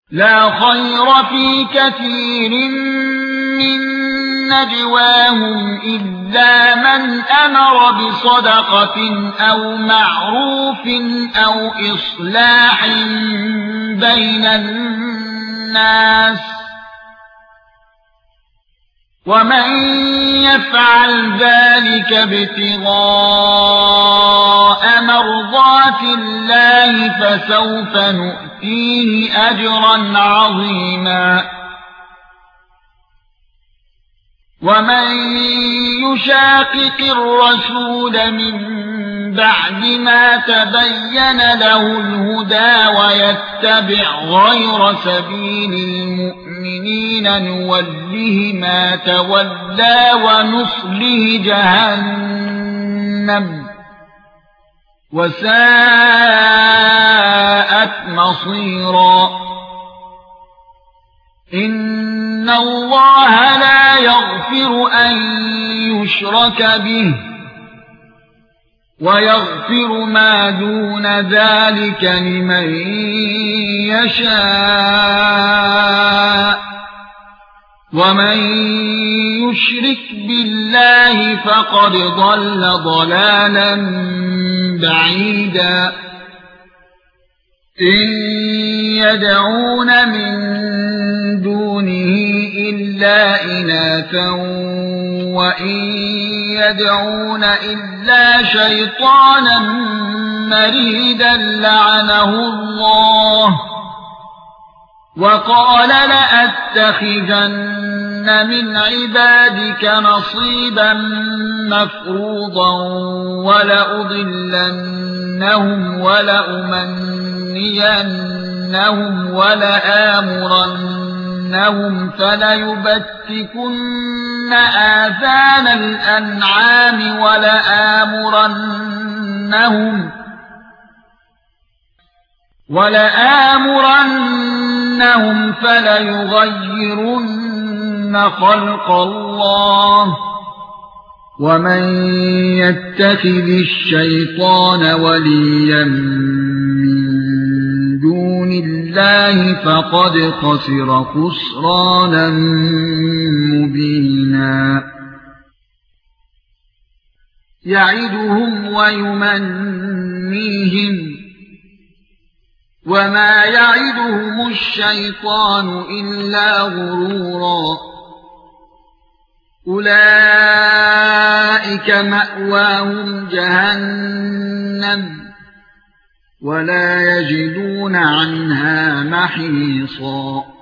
لا خير في كثير من نجواهم إلا من أمر بصدقة أو معروف أو إصلاح بين الناس ومن يفعل ذلك ابتغاء مرضات الله فسوف نؤتيه أجرا عظيما ومن يشاقق الرسول من بعد ما تبين له الهدى ويتبع غير سبيل المؤمنين نوله ما تولى ونصله جهنم وساءت مصيرا إن الله لا يغفر أن يشرك به ويغفر ما دون ذلك لمن يشاء ومن يشرك بالله فقد ضل ضلالا بعيدا إن يدعون من دونه إلا إناثا وإن يدعون إلا شيطانا مريدا لعنه الله وقال لأتخذن من عبادك نصيبا مفروضا ولأضلنهم ولأمنينهم ولآمرنهم فليبتكن آذان الأنعام ولآمرنهم فليغيرن خلق الله ومن يتخذ الشيطان وليا من دون الله فقد خسر خسرانا مبينا يعدهم ويمنيهم وما يعدهم الشيطان إلا غرورا أولئك مأواهم جهنم ولا يجدون عنها محيصا